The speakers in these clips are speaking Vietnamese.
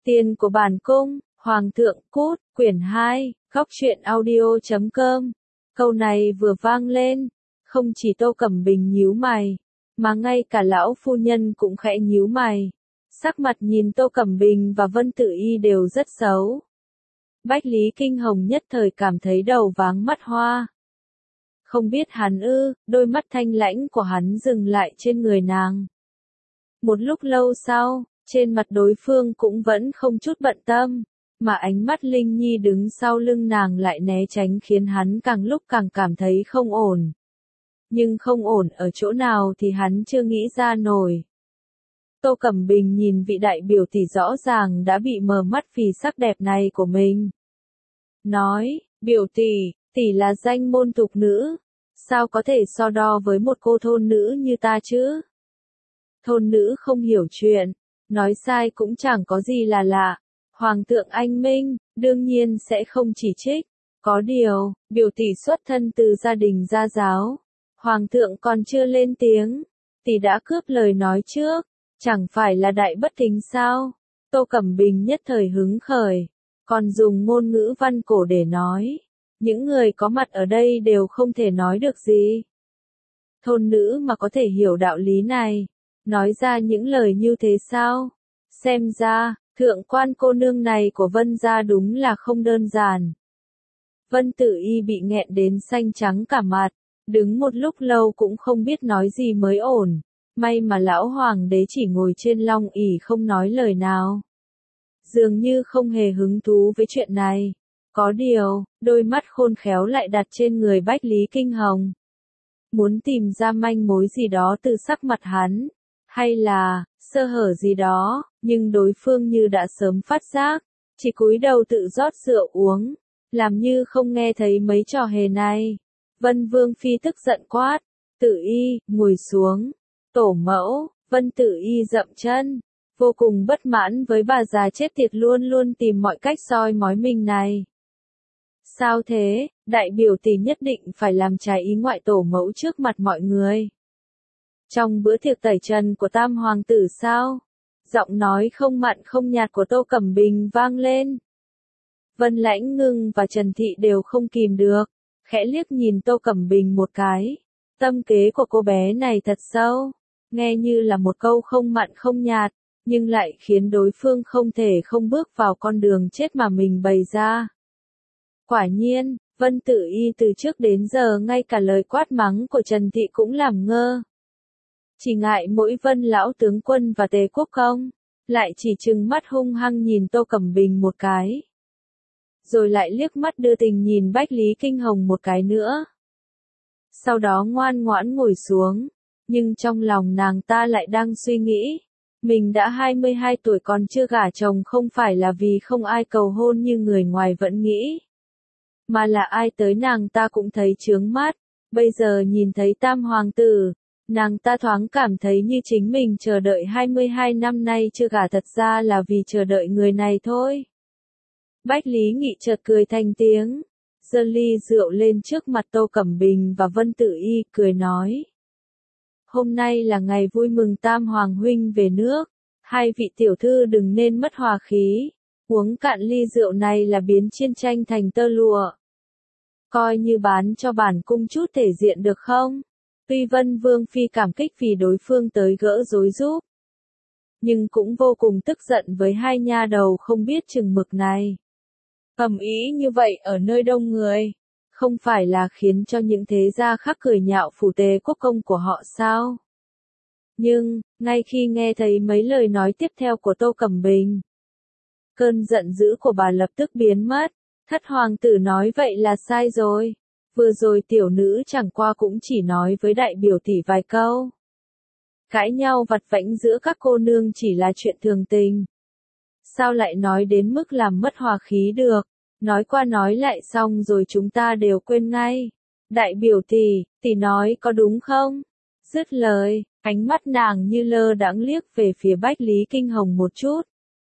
Tiền của bản cung, Hoàng thượng cút, quyển 2, góc truyện audio.com. Câu này vừa vang lên, không chỉ Tô Cẩm Bình nhíu mày, mà ngay cả lão phu nhân cũng khẽ nhíu mày. Sắc mặt nhìn Tô Cẩm Bình và Vân Tử Y đều rất xấu. Bách Lý Kinh Hồng nhất thời cảm thấy đầu váng mắt hoa. Không biết hắn ư, đôi mắt thanh lãnh của hắn dừng lại trên người nàng. Một lúc lâu sau, trên mặt đối phương cũng vẫn không chút bận tâm, mà ánh mắt Linh Nhi đứng sau lưng nàng lại né tránh khiến hắn càng lúc càng cảm thấy không ổn. Nhưng không ổn ở chỗ nào thì hắn chưa nghĩ ra nổi. Tô Cẩm Bình nhìn vị đại biểu tỷ rõ ràng đã bị mờ mắt vì sắc đẹp này của mình. Nói, biểu tỷ, tỷ là danh môn tục nữ, sao có thể so đo với một cô thôn nữ như ta chứ? Thôn nữ không hiểu chuyện, nói sai cũng chẳng có gì là lạ. Hoàng thượng anh minh, đương nhiên sẽ không chỉ trích. Có điều, biểu tỷ xuất thân từ gia đình gia giáo. Hoàng thượng còn chưa lên tiếng, tỷ đã cướp lời nói trước, chẳng phải là đại bất kính sao? Tô Cẩm Bình nhất thời hứng khởi, còn dùng ngôn ngữ văn cổ để nói. Những người có mặt ở đây đều không thể nói được gì. Thôn nữ mà có thể hiểu đạo lý này, nói ra những lời như thế sao? Xem ra, thượng quan cô nương này của Vân gia đúng là không đơn giản. Vân Tử Y bị nghẹn đến xanh trắng cả mặt, đứng một lúc lâu cũng không biết nói gì mới ổn. May mà lão hoàng đế chỉ ngồi trên long ỷ không nói lời nào. Dường như không hề hứng thú với chuyện này. Có điều, đôi mắt khôn khéo lại đặt trên người Bách Lý Kinh Hồng. Muốn tìm ra manh mối gì đó từ sắc mặt hắn, hay là sơ hở gì đó, nhưng đối phương như đã sớm phát giác, chỉ cúi đầu tự rót rượu uống, làm như không nghe thấy mấy trò hề này. Vân Vương Phi tức giận quát, Tử Y, ngồi xuống. Tổ mẫu, Vân Tử Y dậm chân, vô cùng bất mãn với bà già chết tiệt luôn luôn tìm mọi cách soi mói mình này. Sao thế, đại biểu tỷ nhất định phải làm trái ý ngoại tổ mẫu trước mặt mọi người. Trong bữa tiệc tẩy trần của Tam Hoàng tử sao? Giọng nói không mặn không nhạt của Tô Cẩm Bình vang lên. Vân Lãnh Ngưng và Trần Thị đều không kìm được, khẽ liếc nhìn Tô Cẩm Bình một cái. Tâm kế của cô bé này thật sâu, nghe như là một câu không mặn không nhạt, nhưng lại khiến đối phương không thể không bước vào con đường chết mà mình bày ra. Quả nhiên, Vân Tử Y từ trước đến giờ ngay cả lời quát mắng của Trần Thị cũng làm ngơ. Chỉ ngại mỗi Vân lão tướng quân và Tề Quốc Công, lại chỉ trừng mắt hung hăng nhìn Tô Cẩm Bình một cái. Rồi lại liếc mắt đưa tình nhìn Bách Lý Kinh Hồng một cái nữa. Sau đó ngoan ngoãn ngồi xuống, nhưng trong lòng nàng ta lại đang suy nghĩ. Mình đã 22 tuổi còn chưa gả chồng không phải là vì không ai cầu hôn như người ngoài vẫn nghĩ. Mà là ai tới nàng ta cũng thấy chướng mắt, bây giờ nhìn thấy Tam Hoàng tử, nàng ta thoáng cảm thấy như chính mình chờ đợi 22 năm nay chưa gả thật ra là vì chờ đợi người này thôi. Bách Lý Nghị chợt cười thành tiếng, giơ ly rượu lên trước mặt Tô Cẩm Bình và Vân Tử Y cười nói. Hôm nay là ngày vui mừng Tam Hoàng huynh về nước, hai vị tiểu thư đừng nên mất hòa khí, uống cạn ly rượu này là biến chiến tranh thành tơ lụa. Coi như bán cho bản cung chút thể diện được không? Tuy Vân Vương Phi cảm kích vì đối phương tới gỡ rối giúp, nhưng cũng vô cùng tức giận với hai nha đầu không biết chừng mực này. Ầm ĩ như vậy ở nơi đông người, không phải là khiến cho những thế gia khác cười nhạo phủ Tề Quốc Công của họ sao? Nhưng, ngay khi nghe thấy mấy lời nói tiếp theo của Tô Cẩm Bình, cơn giận dữ của bà lập tức biến mất. Thất hoàng tử nói vậy là sai rồi. Vừa rồi tiểu nữ chẳng qua cũng chỉ nói với đại biểu tỷ vài câu. Cãi nhau vặt vãnh giữa các cô nương chỉ là chuyện thường tình. Sao lại nói đến mức làm mất hòa khí được? Nói qua nói lại xong rồi chúng ta đều quên ngay. Đại biểu tỷ nói có đúng không? Dứt lời, ánh mắt nàng như lơ đãng liếc về phía Bách Lý Kinh Hồng một chút.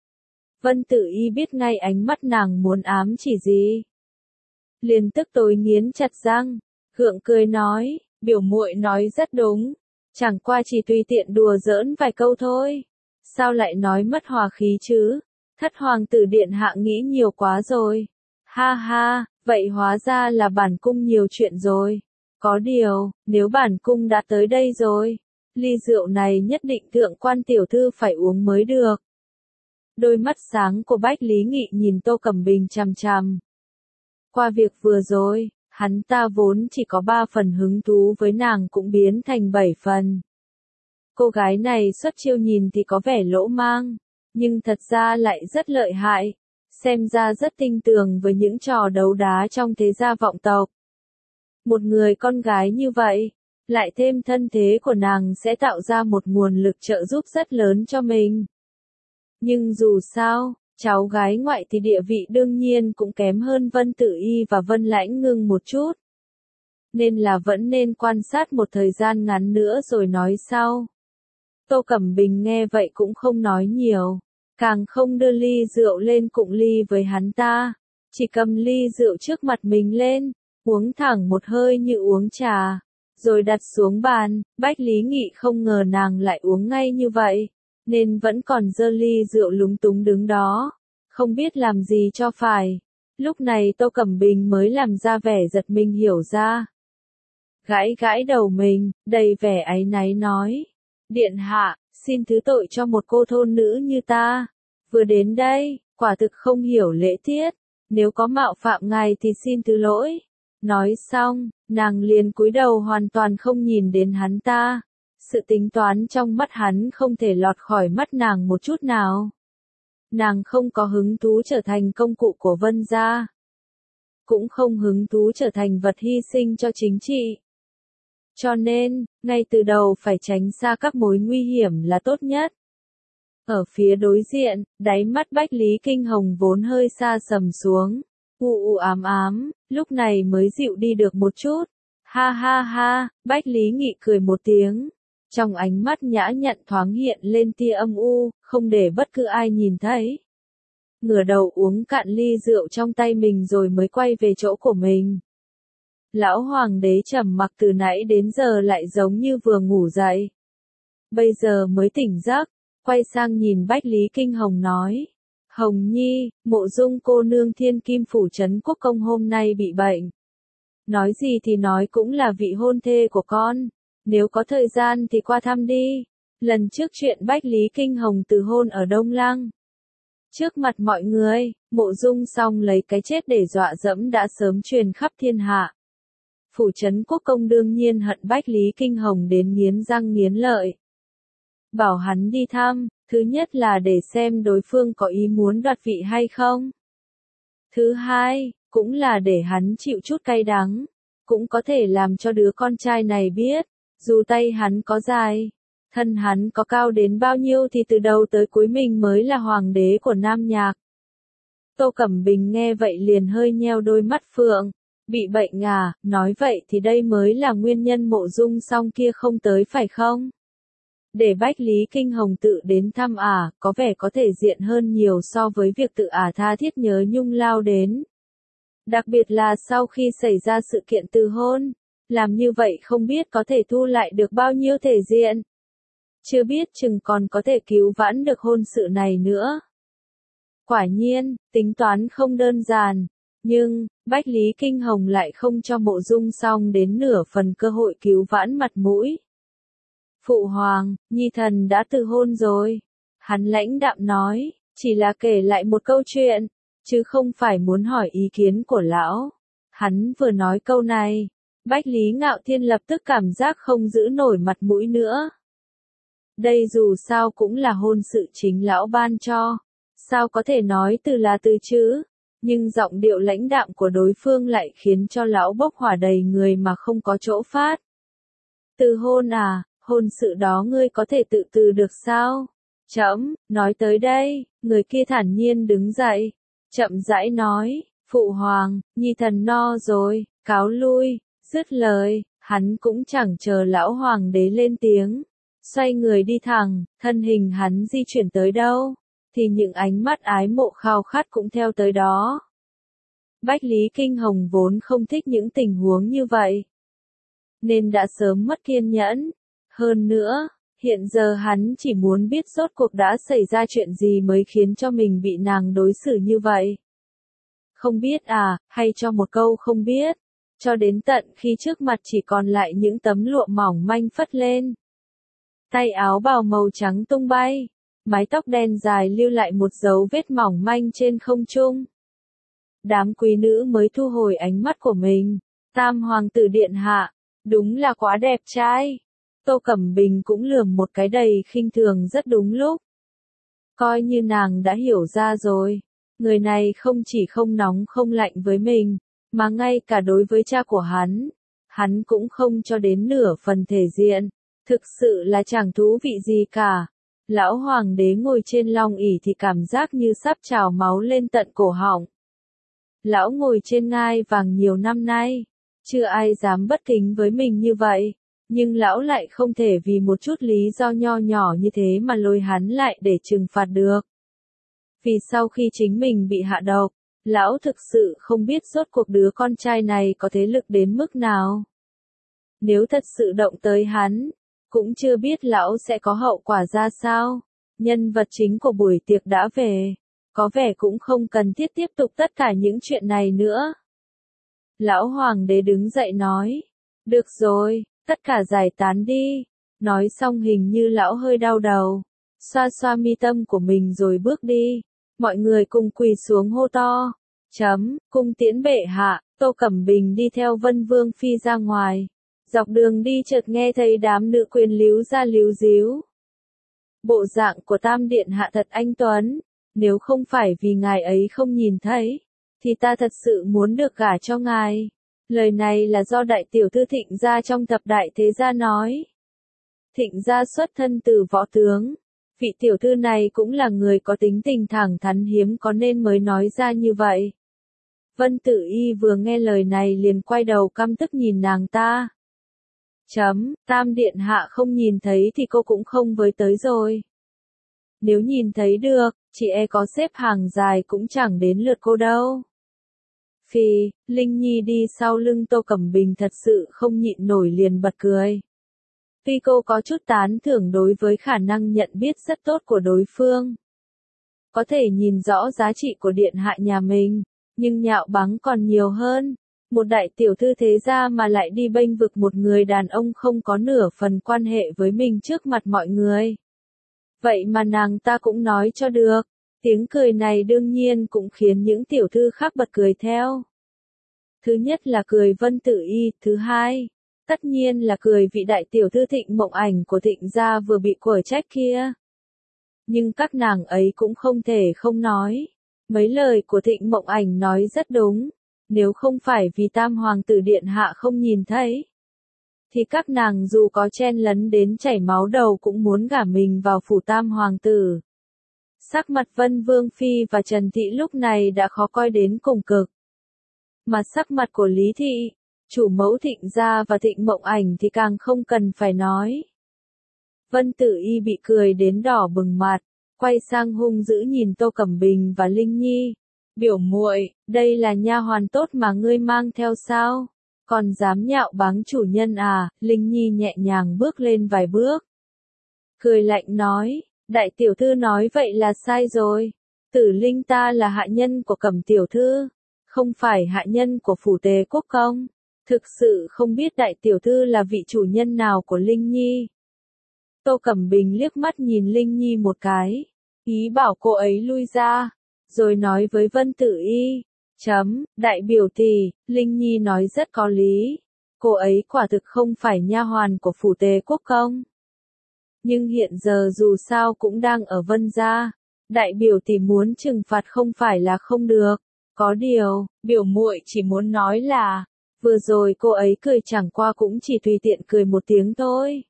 Vân Tử Y biết ngay ánh mắt nàng muốn ám chỉ gì. Liền tức tối nghiến chặt răng, gượng cười nói, biểu muội nói rất đúng, chẳng qua chỉ tùy tiện đùa giỡn vài câu thôi. Sao lại nói mất hòa khí chứ? Thất hoàng tử điện hạ nghĩ nhiều quá rồi. Ha ha, vậy hóa ra là bản cung nhiều chuyện rồi. Có điều, nếu bản cung đã tới đây rồi, ly rượu này nhất định thượng quan tiểu thư phải uống mới được. Đôi mắt sáng của Bách Lý Nghị nhìn Tô Cẩm Bình chằm chằm. Qua việc vừa rồi, hắn ta vốn chỉ có 3 phần hứng thú với nàng cũng biến thành 7 phần. Cô gái này xuất chiêu nhìn thì có vẻ lỗ mang, nhưng thật ra lại rất lợi hại, xem ra rất tinh tường với những trò đấu đá trong thế gia vọng tộc. Một người con gái như vậy, lại thêm thân thế của nàng sẽ tạo ra một nguồn lực trợ giúp rất lớn cho mình. Nhưng dù sao, cháu gái ngoại thì địa vị đương nhiên cũng kém hơn Vân Tử Y và Vân Lãnh Ngưng một chút. Nên là vẫn nên quan sát một thời gian ngắn nữa rồi nói sau. Tô Cẩm Bình nghe vậy cũng không nói nhiều, càng không đưa ly rượu lên cụng ly với hắn ta, chỉ cầm ly rượu trước mặt mình lên, uống thẳng một hơi như uống trà, rồi đặt xuống bàn. Bách Lý Nghị không ngờ nàng lại uống ngay như vậy, nên vẫn còn giơ ly rượu lúng túng đứng đó, không biết làm gì cho phải. Lúc này Tô Cẩm Bình mới làm ra vẻ giật mình hiểu ra. Gãi gãi đầu mình, đầy vẻ áy náy nói. Điện hạ, xin thứ tội cho một cô thôn nữ như ta. Vừa đến đây, quả thực không hiểu lễ tiết. Nếu có mạo phạm ngài thì xin thứ lỗi. Nói xong, nàng liền cúi đầu hoàn toàn không nhìn đến hắn ta. Sự tính toán trong mắt hắn không thể lọt khỏi mắt nàng một chút nào. Nàng không có hứng thú trở thành công cụ của Vân gia. Cũng không hứng thú trở thành vật hy sinh cho chính trị. Cho nên, ngay từ đầu phải tránh xa các mối nguy hiểm là tốt nhất. Ở phía đối diện, đáy mắt Bách Lý Kinh Hồng vốn hơi xa sầm xuống. U ám ám, lúc này mới dịu đi được một chút. Ha ha ha, Bách Lý Nghị cười một tiếng. Trong ánh mắt nhã nhặn thoáng hiện lên tia âm u, không để bất cứ ai nhìn thấy. Ngửa đầu uống cạn ly rượu trong tay mình rồi mới quay về chỗ của mình. Lão hoàng đế trầm mặc từ nãy đến giờ lại giống như vừa ngủ dậy. Bây giờ mới tỉnh giấc, quay sang nhìn Bách Lý Kinh Hồng nói. Hồng Nhi, Mộ Dung cô nương Thiên Kim phủ trấn quốc công hôm nay bị bệnh. Nói gì thì nói cũng là vị hôn thê của con. Nếu có thời gian thì qua thăm đi. Lần trước chuyện Bách Lý Kinh Hồng từ hôn ở Đông Lăng. Trước mặt mọi người, Mộ Dung xong lấy cái chết để dọa dẫm đã sớm truyền khắp thiên hạ. Phủ trấn quốc công đương nhiên hận Bách Lý Kinh Hồng đến nghiến răng nghiến lợi. Bảo hắn đi thăm, thứ nhất là để xem đối phương có ý muốn đoạt vị hay không. Thứ hai, cũng là để hắn chịu chút cay đắng. Cũng có thể làm cho đứa con trai này biết, dù tay hắn có dài, thân hắn có cao đến bao nhiêu thì từ đầu tới cuối mình mới là hoàng đế của Nam Nhạc. Tô Cẩm Bình nghe vậy liền hơi nheo đôi mắt phượng. Bị bệnh à, nói vậy thì đây mới là nguyên nhân Mộ Dung xong kia không tới phải không? Để Bách Lý Kinh Hồng tự đến thăm có vẻ có thể diện hơn nhiều so với việc tự tha thiết nhớ nhung lao đến. Đặc biệt là sau khi xảy ra sự kiện từ hôn, làm như vậy không biết có thể thu lại được bao nhiêu thể diện. Chưa biết chừng còn có thể cứu vãn được hôn sự này nữa. Quả nhiên, tính toán không đơn giản. Nhưng, Bách Lý Kinh Hồng lại không cho Mộ Dung xong đến nửa phần cơ hội cứu vãn mặt mũi. Phụ hoàng, Nhi thần đã từ hôn rồi. Hắn lãnh đạm nói, chỉ là kể lại một câu chuyện, chứ không phải muốn hỏi ý kiến của lão. Hắn vừa nói câu này, Bách Lý Ngạo Thiên lập tức cảm giác không giữ nổi mặt mũi nữa. Đây dù sao cũng là hôn sự chính lão ban cho, sao có thể nói từ là từ chứ? Nhưng giọng điệu lãnh đạm của đối phương lại khiến cho lão bốc hỏa đầy người mà không có chỗ phát. Từ hôn à, hôn sự đó ngươi có thể tự từ được sao? Trẫm, nói tới đây, người kia thản nhiên đứng dậy, chậm rãi nói, phụ hoàng, Nhi thần no rồi, cáo lui. Dứt lời, hắn cũng chẳng chờ lão hoàng đế lên tiếng, xoay người đi thẳng, thân hình hắn di chuyển tới đâu, thì những ánh mắt ái mộ khao khát cũng theo tới đó. Bách Lý Kinh Hồng vốn không thích những tình huống như vậy, nên đã sớm mất kiên nhẫn. Hơn nữa, Hiện giờ hắn chỉ muốn biết rốt cuộc đã xảy ra chuyện gì mới khiến cho mình bị nàng đối xử như vậy. Không biết à, hay cho một câu không biết, cho đến tận khi trước mặt chỉ còn lại những tấm lụa mỏng manh phất lên. Tay áo bào màu trắng tung bay, mái tóc đen dài lưu lại một dấu vết mỏng manh trên không trung. Đám quý nữ mới thu hồi ánh mắt của mình. Tam hoàng tử điện hạ, đúng là quá đẹp trai. Tô Cẩm Bình cũng lườm một cái đầy khinh thường rất đúng lúc. Coi như nàng đã hiểu ra rồi. Người này không chỉ không nóng không lạnh với mình, mà ngay cả đối với cha của hắn cũng không cho đến nửa phần thể diện. Thực sự là chẳng thú vị gì cả. Lão hoàng đế ngồi trên long ỷ thì cảm giác như sắp trào máu lên tận cổ họng. Lão ngồi trên ngai vàng nhiều năm nay, chưa ai dám bất kính với mình như vậy, nhưng lão lại không thể vì một chút lý do nho nhỏ như thế mà lôi hắn lại để trừng phạt được. Vì sau khi chính mình bị hạ độc, lão thực sự không biết rốt cuộc đứa con trai này có thế lực đến mức nào. Nếu thật sự động tới hắn, cũng chưa biết lão sẽ có hậu quả ra sao. Nhân vật chính của buổi tiệc đã về, có vẻ cũng không cần thiết tiếp tục tất cả những chuyện này nữa. Lão hoàng đế đứng dậy nói, được rồi, tất cả giải tán đi. Nói xong hình như lão hơi đau đầu, xoa xoa mi tâm của mình rồi bước đi. Mọi người cùng quỳ xuống hô to, cung tiễn bệ hạ. Tô Cẩm Bình đi theo Vân Vương Phi ra ngoài. Dọc đường đi chợt nghe thấy đám nữ quyền líu ra líu díu. Bộ dạng của Tam Điện hạ thật anh tuấn, nếu không phải vì ngài ấy không nhìn thấy, thì ta thật sự muốn được gả cho ngài. Lời này là do đại tiểu thư Thịnh gia trong thập đại thế gia nói. Thịnh gia xuất thân từ võ tướng. Vị tiểu thư này cũng là người có tính tình thẳng thắn hiếm có nên mới nói ra như vậy. Vân Tử Y vừa nghe lời này liền quay đầu căm tức nhìn nàng ta. Tam Điện hạ không nhìn thấy thì cô cũng không với tới rồi. Nếu nhìn thấy được, chị e có xếp hàng dài cũng chẳng đến lượt cô đâu. Phi, Linh Nhi đi sau lưng Tô Cẩm Bình thật sự không nhịn nổi liền bật cười. Tuy cô có chút tán thưởng đối với khả năng nhận biết rất tốt của đối phương. Có thể nhìn rõ giá trị của điện hạ nhà mình, nhưng nhạo báng còn nhiều hơn. Một đại tiểu thư thế gia mà lại đi bênh vực một người đàn ông không có nửa phần quan hệ với mình trước mặt mọi người. Vậy mà nàng ta cũng nói cho được. Tiếng cười này đương nhiên cũng khiến những tiểu thư khác bật cười theo. Thứ nhất là cười Vân Tử Y, thứ hai, tất nhiên là cười vị đại tiểu thư Thịnh Mộng Ảnh của Thịnh gia vừa bị quở trách kia. Nhưng các nàng ấy cũng không thể không nói. Mấy lời của Thịnh Mộng Ảnh nói rất đúng. Nếu không phải vì Tam Hoàng tử điện hạ không nhìn thấy, thì các nàng dù có chen lấn đến chảy máu đầu cũng muốn gả mình vào phủ Tam Hoàng tử. Sắc mặt Vân Vương Phi và Trần Thị lúc này đã khó coi đến cùng cực. Mà sắc mặt của Lý Thị, chủ mẫu Thịnh gia và Thịnh Mộng Ảnh thì càng không cần phải nói. Vân Tử Y bị cười đến đỏ bừng mặt, quay sang hung dữ nhìn Tô Cẩm Bình và Linh Nhi. Biểu muội, đây là nha hoàn tốt mà ngươi mang theo sao? Còn dám nhạo báng chủ nhân à? Linh Nhi nhẹ nhàng bước lên vài bước. Cười lạnh nói, đại tiểu thư nói vậy là sai rồi. Tử Linh ta là hạ nhân của Cẩm tiểu thư, không phải hạ nhân của phủ Tề Quốc công. Thực sự không biết đại tiểu thư là vị chủ nhân nào của Linh Nhi. Tô Cẩm Bình liếc mắt nhìn Linh Nhi một cái, ý bảo cô ấy lui ra, rồi nói với Vân Tử Y, đại biểu tỷ, Linh Nhi nói rất có lý. Cô ấy quả thực không phải nha hoàn của phủ Tề Quốc công. Nhưng hiện giờ dù sao cũng đang ở Vân gia, đại biểu tỷ muốn trừng phạt không phải là không được. Có điều, biểu muội chỉ muốn nói là, vừa rồi cô ấy cười chẳng qua cũng chỉ tùy tiện cười một tiếng thôi.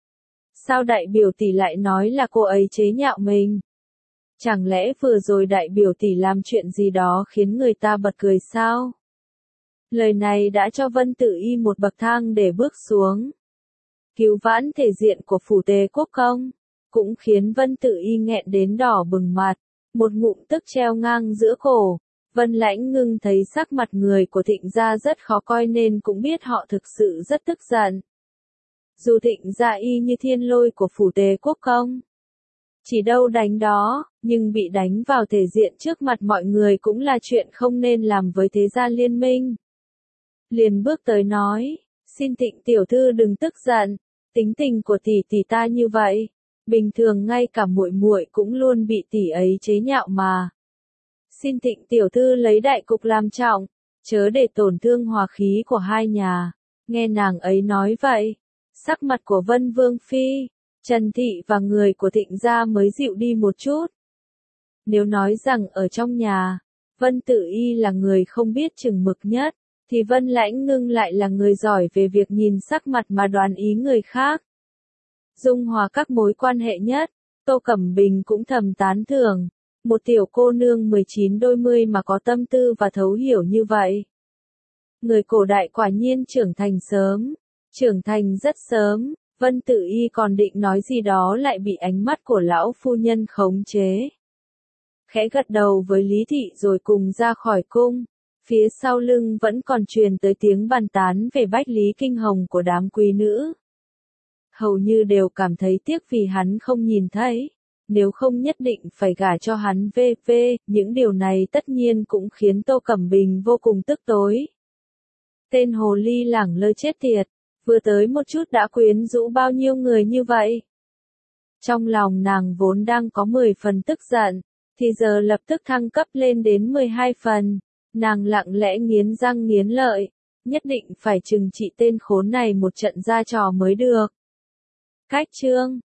Sao đại biểu tỷ lại nói là cô ấy chế nhạo mình? Chẳng lẽ vừa rồi đại biểu tỷ làm chuyện gì đó khiến người ta bật cười sao? Lời này đã cho Vân Tử Y một bậc thang để bước xuống. Cứu vãn thể diện của phủ Tề Quốc công, cũng khiến Vân Tử Y nghẹn đến đỏ bừng mặt, một ngụm tức treo ngang giữa cổ. Vân Lãnh Ngưng thấy sắc mặt người của Thịnh gia rất khó coi nên cũng biết họ thực sự rất tức giận. Dù Thịnh gia y như thiên lôi của phủ Tề Quốc công. Chỉ đâu đánh đó, nhưng bị đánh vào thể diện trước mặt mọi người cũng là chuyện không nên làm với thế gia liên minh. Liền bước tới nói, xin Thịnh tiểu thư đừng tức giận, tính tình của tỷ tỷ ta như vậy, bình thường ngay cả muội muội cũng luôn bị tỷ ấy chế nhạo mà. Xin Thịnh tiểu thư lấy đại cục làm trọng, chớ để tổn thương hòa khí của hai nhà. Nghe nàng ấy nói vậy, sắc mặt của Vân Vương Phi, Trần Thị và người của Thịnh gia mới dịu đi một chút. Nếu nói rằng ở trong nhà, Vân Tử Y là người không biết chừng mực nhất, thì Vân Lãnh Ngưng lại là người giỏi về việc nhìn sắc mặt mà đoán ý người khác. Dung hòa các mối quan hệ nhất, Tô Cẩm Bình cũng thầm tán thưởng, một tiểu cô nương 19 đôi mươi mà có tâm tư và thấu hiểu như vậy. Người cổ đại quả nhiên trưởng thành sớm, trưởng thành rất sớm. Vân Tử Y còn định nói gì đó lại bị ánh mắt của lão phu nhân khống chế. Khẽ gật đầu với Lý Thị rồi cùng ra khỏi cung, phía sau lưng vẫn còn truyền tới tiếng bàn tán về Bách Lý Kinh Hồng của đám quý nữ. Hầu như đều cảm thấy tiếc vì hắn không nhìn thấy, nếu không nhất định phải gả cho hắn những điều này tất nhiên cũng khiến Tô Cẩm Bình vô cùng tức tối. Tên hồ ly lẳng lơ chết tiệt. Vừa tới một chút đã quyến rũ bao nhiêu người như vậy. Trong lòng nàng vốn đang có 10 phần tức giận, thì giờ lập tức thăng cấp lên đến 12 phần. Nàng lặng lẽ nghiến răng nghiến lợi, nhất định phải trừng trị tên khốn này một trận ra trò mới được. Cách chương